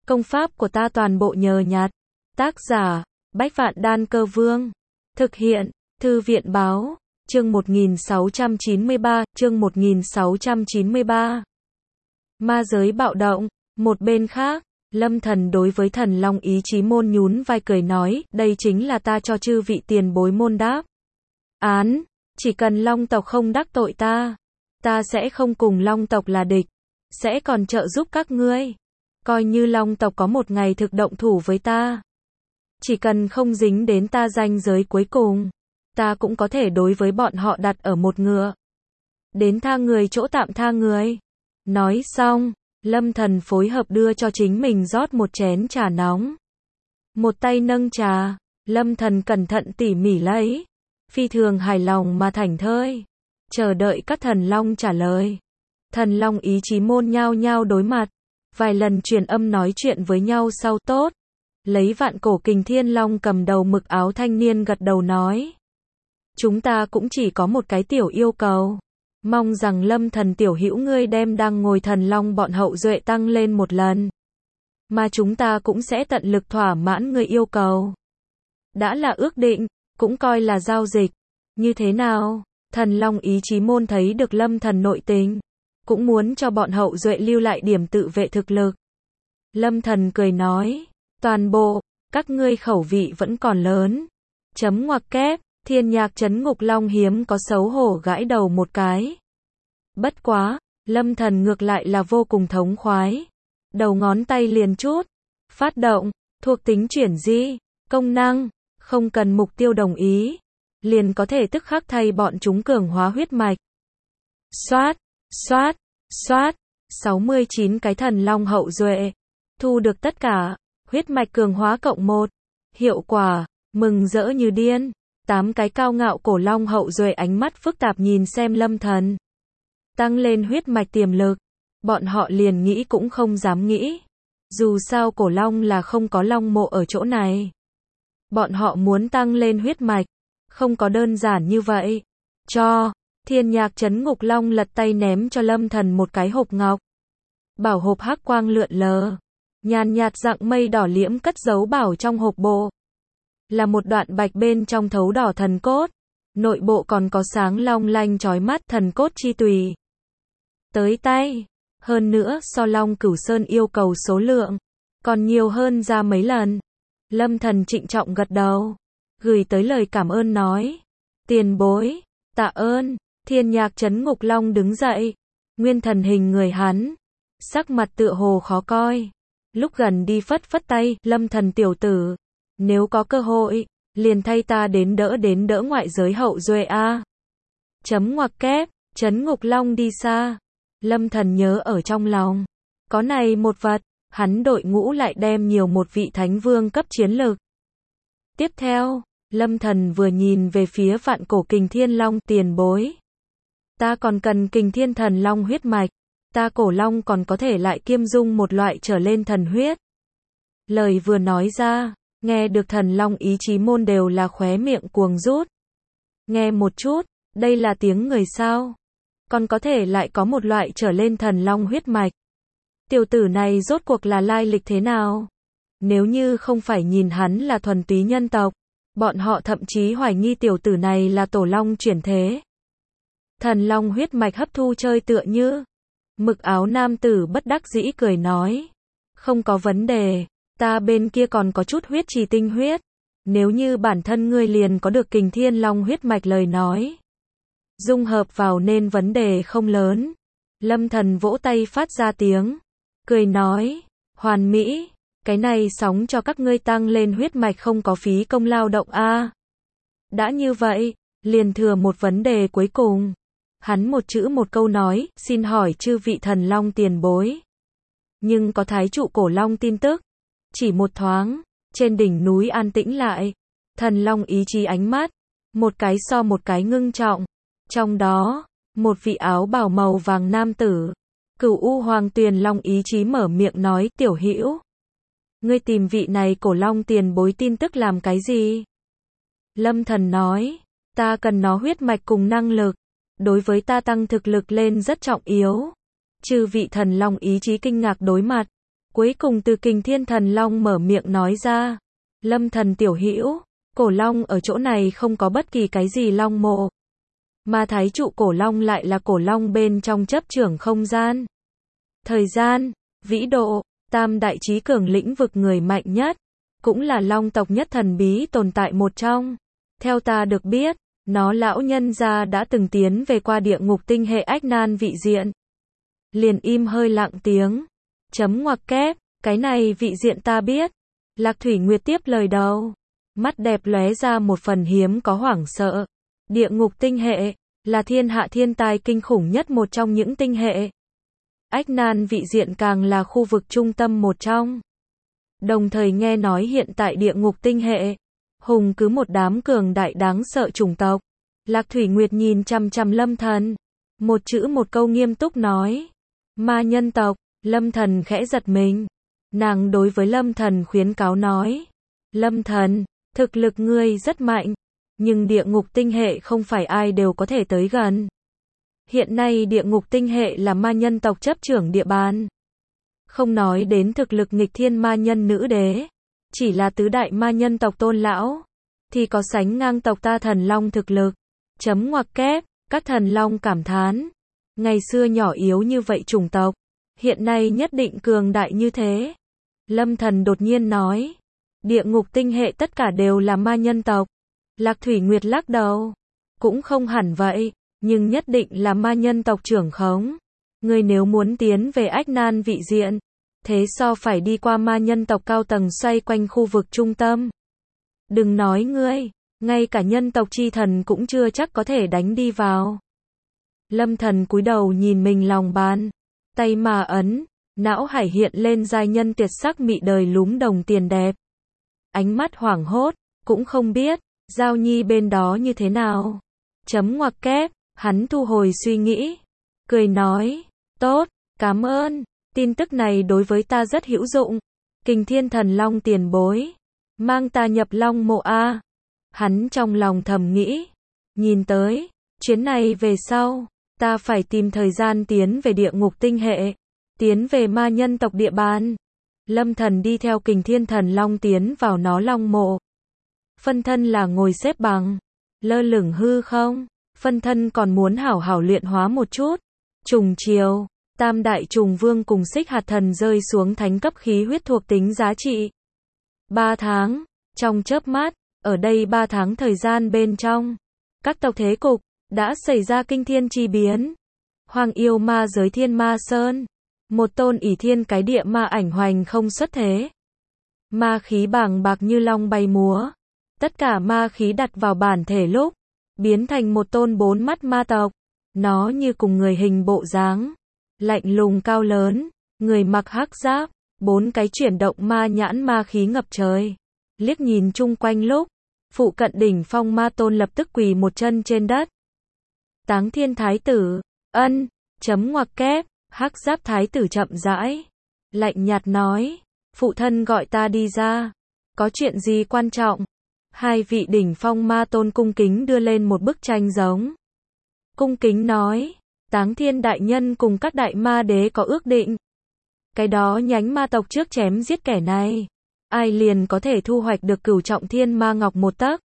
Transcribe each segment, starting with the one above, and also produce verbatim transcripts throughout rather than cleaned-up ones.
Công pháp của ta toàn bộ nhờ nhặt. Tác giả, Bách Vạn Đan Cơ Vương. Thực hiện, Thư viện Báo. Chương một nghìn sáu trăm chín mươi ba, chương một nghìn sáu trăm chín mươi ba. Ma giới bạo động. Một bên khác, Lâm Thần đối với Thần Long Ý Chí Môn nhún vai cười nói, đây chính là ta cho chư vị tiền bối môn đáp án, chỉ cần Long tộc không đắc tội ta, ta sẽ không cùng Long tộc là địch, sẽ còn trợ giúp các ngươi. Coi như Long tộc có một ngày thực động thủ với ta, chỉ cần không dính đến ta ranh giới cuối cùng, ta cũng có thể đối với bọn họ đặt ở một ngựa. Đến tha người chỗ tạm tha người. Nói xong, Lâm Thần phối hợp đưa cho chính mình rót một chén trà nóng. Một tay nâng trà, Lâm Thần cẩn thận tỉ mỉ lấy, phi thường hài lòng mà thảnh thơi, chờ đợi các thần long trả lời. Thần Long Ý Chí Môn nhao nhao đối mặt, vài lần truyền âm nói chuyện với nhau sau tốt. Lấy Vạn Cổ Kình Thiên Long cầm đầu mực áo thanh niên gật đầu nói. Chúng ta cũng chỉ có một cái tiểu yêu cầu. Mong rằng Lâm Thần tiểu hữu ngươi đem đang ngồi thần long bọn hậu duệ tăng lên một lần. Mà chúng ta cũng sẽ tận lực thỏa mãn người yêu cầu. Đã là ước định, cũng coi là giao dịch. Như thế nào? Thần Long Ý Chí Môn thấy được Lâm Thần nội tình, cũng muốn cho bọn hậu duệ lưu lại điểm tự vệ thực lực. Lâm Thần cười nói, toàn bộ, các ngươi khẩu vị vẫn còn lớn. Chấm ngoặc kép. Thiên Nhạc Trấn Ngục Long hiếm có xấu hổ gãi đầu một cái. Bất quá, Lâm Thần ngược lại là vô cùng thống khoái. Đầu ngón tay liền chút. Phát động, thuộc tính chuyển di, công năng, không cần mục tiêu đồng ý. Liền có thể tức khắc thay bọn chúng cường hóa huyết mạch. Xoát, xoát, xoát, sáu mươi chín cái thần long hậu duệ. Thu được tất cả, huyết mạch cường hóa cộng một. Hiệu quả, mừng rỡ như điên. Tám cái cao ngạo cổ long hậu duệ ánh mắt phức tạp nhìn xem Lâm Thần. Tăng lên huyết mạch tiềm lực. Bọn họ liền nghĩ cũng không dám nghĩ. Dù sao cổ long là không có long mộ ở chỗ này. Bọn họ muốn tăng lên huyết mạch. Không có đơn giản như vậy. Cho, Thiên Nhạc Trấn Ngục Long lật tay ném cho Lâm Thần một cái hộp ngọc. Bảo hộp hắc quang lượn lờ. Nhàn nhạt dạng mây đỏ liễm cất giấu bảo trong hộp bộ. Là một đoạn bạch bên trong thấu đỏ thần cốt. Nội bộ còn có sáng long lanh chói mắt thần cốt chi tùy. Tới tay. Hơn nữa so Long Cửu Sơn yêu cầu số lượng. Còn nhiều hơn ra mấy lần. Lâm Thần trịnh trọng gật đầu. Gửi tới lời cảm ơn nói. Tiền bối. Tạ ơn. Thiên Nhạc Trấn Ngục Long đứng dậy. Nguyên thần hình người hắn. Sắc mặt tựa hồ khó coi. Lúc gần đi phất phất tay. Lâm Thần tiểu tử. Nếu có cơ hội, liền thay ta đến đỡ đến đỡ ngoại giới hậu duệ a. Chấm ngoặc kép, Trấn Ngục Long đi xa. Lâm Thần nhớ ở trong lòng. Có này một vật, hắn đội ngũ lại đem nhiều một vị thánh vương cấp chiến lực. Tiếp theo, Lâm Thần vừa nhìn về phía Vạn Cổ Kình Thiên Long tiền bối. Ta còn cần Kình Thiên Thần Long huyết mạch. Ta cổ long còn có thể lại kiêm dung một loại trở lên thần huyết. Lời vừa nói ra. Nghe được Thần Long Ý Chí Môn đều là khóe miệng cuồng rút. Nghe một chút, đây là tiếng người sao? Còn có thể lại có một loại trở lên thần long huyết mạch. Tiểu tử này rốt cuộc là lai lịch thế nào? Nếu như không phải nhìn hắn là thuần túy nhân tộc, bọn họ thậm chí hoài nghi tiểu tử này là tổ long chuyển thế. Thần long huyết mạch hấp thu chơi tựa như. Mực áo nam tử bất đắc dĩ cười nói. Không có vấn đề. Ta bên kia còn có chút huyết trì tinh huyết. Nếu như bản thân ngươi liền có được Kình Thiên Long huyết mạch lời nói. Dung hợp vào nên vấn đề không lớn. Lâm Thần vỗ tay phát ra tiếng. Cười nói. Hoàn mỹ. Cái này sóng cho các ngươi tăng lên huyết mạch không có phí công lao động a. Đã như vậy, liền thừa một vấn đề cuối cùng. Hắn một chữ một câu nói, xin hỏi chư vị thần long tiền bối. Nhưng có thái trụ cổ long tin tức. Chỉ một thoáng, trên đỉnh núi an tĩnh lại, Thần Long Ý Chí ánh mắt, một cái so một cái ngưng trọng. Trong đó, một vị áo bào màu vàng nam tử, Cửu U Hoàng Tuyền Long Ý Chí mở miệng nói, tiểu hữu, ngươi tìm vị này cổ long tiền bối tin tức làm cái gì? Lâm Thần nói, ta cần nó huyết mạch cùng năng lực, đối với ta tăng thực lực lên rất trọng yếu. Chư vị thần long ý chí kinh ngạc đối mặt. Cuối cùng từ Kình Thiên Thần Long mở miệng nói ra. Lâm Thần tiểu hữu, cổ long ở chỗ này không có bất kỳ cái gì long mộ. Mà thái trụ cổ long lại là cổ long bên trong chấp trưởng không gian, thời gian, vĩ độ, tam đại trí cường lĩnh vực người mạnh nhất, cũng là long tộc nhất thần bí tồn tại một trong. Theo ta được biết, nó lão nhân gia đã từng tiến về qua địa ngục tinh hệ ách nan vị diện. Liền im hơi lặng tiếng. Chấm ngoặc kép, cái này vị diện ta biết. Lạc Thủy Nguyệt tiếp lời đầu. Mắt đẹp lóe ra một phần hiếm có hoảng sợ. Địa ngục tinh hệ, là thiên hạ thiên tai kinh khủng nhất một trong những tinh hệ. Ách nan vị diện càng là khu vực trung tâm một trong. Đồng thời nghe nói hiện tại địa ngục tinh hệ, hùng cứ một đám cường đại đáng sợ chủng tộc. Lạc Thủy Nguyệt nhìn chằm chằm Lâm Thần. Một chữ một câu nghiêm túc nói. Ma nhân tộc, Lâm Thần khẽ giật mình. Nàng đối với Lâm Thần khuyến cáo nói. Lâm Thần, thực lực ngươi rất mạnh, nhưng địa ngục tinh hệ không phải ai đều có thể tới gần. Hiện nay địa ngục tinh hệ là ma nhân tộc chấp trưởng địa bàn. Không nói đến thực lực nghịch thiên ma nhân nữ đế, chỉ là tứ đại ma nhân tộc tôn lão, thì có sánh ngang tộc ta thần long thực lực. Chấm ngoặc kép, các thần long cảm thán. Ngày xưa nhỏ yếu như vậy chủng tộc, hiện nay nhất định cường đại như thế. Lâm Thần đột nhiên nói. Địa ngục tinh hệ tất cả đều là ma nhân tộc. Lạc Thủy Nguyệt lắc đầu. Cũng không hẳn vậy, nhưng nhất định là ma nhân tộc trưởng khống. Ngươi nếu muốn tiến về ách nan vị diện, thế so phải đi qua ma nhân tộc cao tầng xoay quanh khu vực trung tâm. Đừng nói ngươi, ngay cả nhân tộc chi thần cũng chưa chắc có thể đánh đi vào. Lâm Thần cúi đầu nhìn mình lòng bàn, tay mà ấn, não hải hiện lên giai nhân tuyệt sắc mị đời lúm đồng tiền đẹp. Ánh mắt hoảng hốt, cũng không biết, Giao Nhi bên đó như thế nào. Chấm ngoặc kép, hắn thu hồi suy nghĩ, cười nói, tốt, cảm ơn, tin tức này đối với ta rất hữu dụng. Kình Thiên Thần Long tiền bối, mang ta nhập Long mộ a. Hắn trong lòng thầm nghĩ, nhìn tới, chuyến này về sau, ta phải tìm thời gian tiến về địa ngục tinh hệ, tiến về ma nhân tộc địa bàn. Lâm Thần đi theo Kình Thiên Thần Long tiến vào nó Long mộ. Phân thân là ngồi xếp bằng, lơ lửng hư không, phân thân còn muốn hảo hảo luyện hóa một chút. Trùng chiều, tam đại trùng vương cùng xích hạt thần rơi xuống thánh cấp khí huyết thuộc tính giá trị. Ba tháng, trong chớp mắt, ở đây ba tháng thời gian bên trong, các tộc thế cục đã xảy ra kinh thiên chi biến. Hoàng yêu ma giới Thiên Ma Sơn, một tôn ỷ thiên cái địa ma ảnh hoành không xuất thế. Ma khí bàng bạc như long bay múa. Tất cả ma khí đặt vào bản thể lúc, biến thành một tôn bốn mắt ma tộc. Nó như cùng người hình bộ dáng, lạnh lùng cao lớn, người mặc hắc giáp, bốn cái chuyển động ma nhãn ma khí ngập trời. Liếc nhìn chung quanh lúc, phụ cận đỉnh phong ma tôn lập tức quỳ một chân trên đất. Táng Thiên Thái tử, ân, chấm ngoặc kép, hắc giáp thái tử chậm rãi, lạnh nhạt nói, phụ thân gọi ta đi ra, có chuyện gì quan trọng? Hai vị đỉnh phong ma tôn cung kính đưa lên một bức tranh giống. Cung kính nói, Táng Thiên đại nhân cùng các đại ma đế có ước định. Cái đó nhánh ma tộc trước chém giết kẻ này, ai liền có thể thu hoạch được cửu trọng thiên ma ngọc một tấc,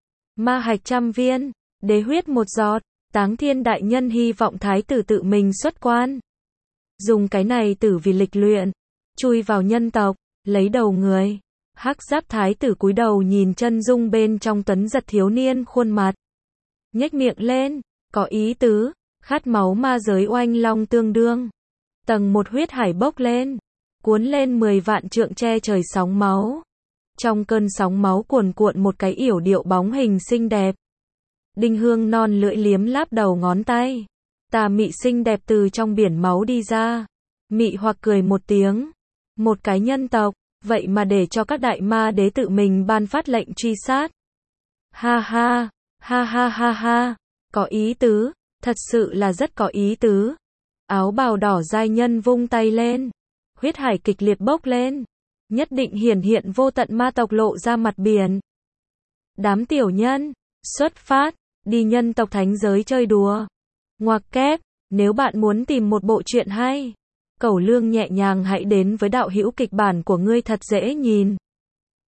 ma hạch trăm viên, đế huyết một giọt. Táng Thiên đại nhân hy vọng thái tử tự mình xuất quan, dùng cái này tử vì lịch luyện, chui vào nhân tộc, lấy đầu người. Hắc giáp thái tử cúi đầu nhìn chân dung bên trong tuấn giật thiếu niên khuôn mặt, nhếch miệng lên, có ý tứ, khát máu ma giới oanh long tương đương. Tầng một huyết hải bốc lên, cuốn lên mười vạn trượng che trời sóng máu. Trong cơn sóng máu cuồn cuộn một cái yểu điệu bóng hình xinh đẹp. Đinh hương non lưỡi liếm láp đầu ngón tay. Tà mị xinh đẹp từ trong biển máu đi ra. Mị hoặc cười một tiếng. Một cái nhân tộc, vậy mà để cho các đại ma đế tự mình ban phát lệnh truy sát. Ha ha, ha ha ha ha, có ý tứ, thật sự là rất có ý tứ. Áo bào đỏ giai nhân vung tay lên. Huyết hải kịch liệt bốc lên. Nhất định hiển hiện vô tận ma tộc lộ ra mặt biển. Đám tiểu nhân, xuất phát, đi nhân tộc thánh giới chơi đùa. Ngoặc kép, nếu bạn muốn tìm một bộ truyện hay Cẩu Lương nhẹ nhàng hãy đến với đạo hữu kịch bản của ngươi thật dễ nhìn.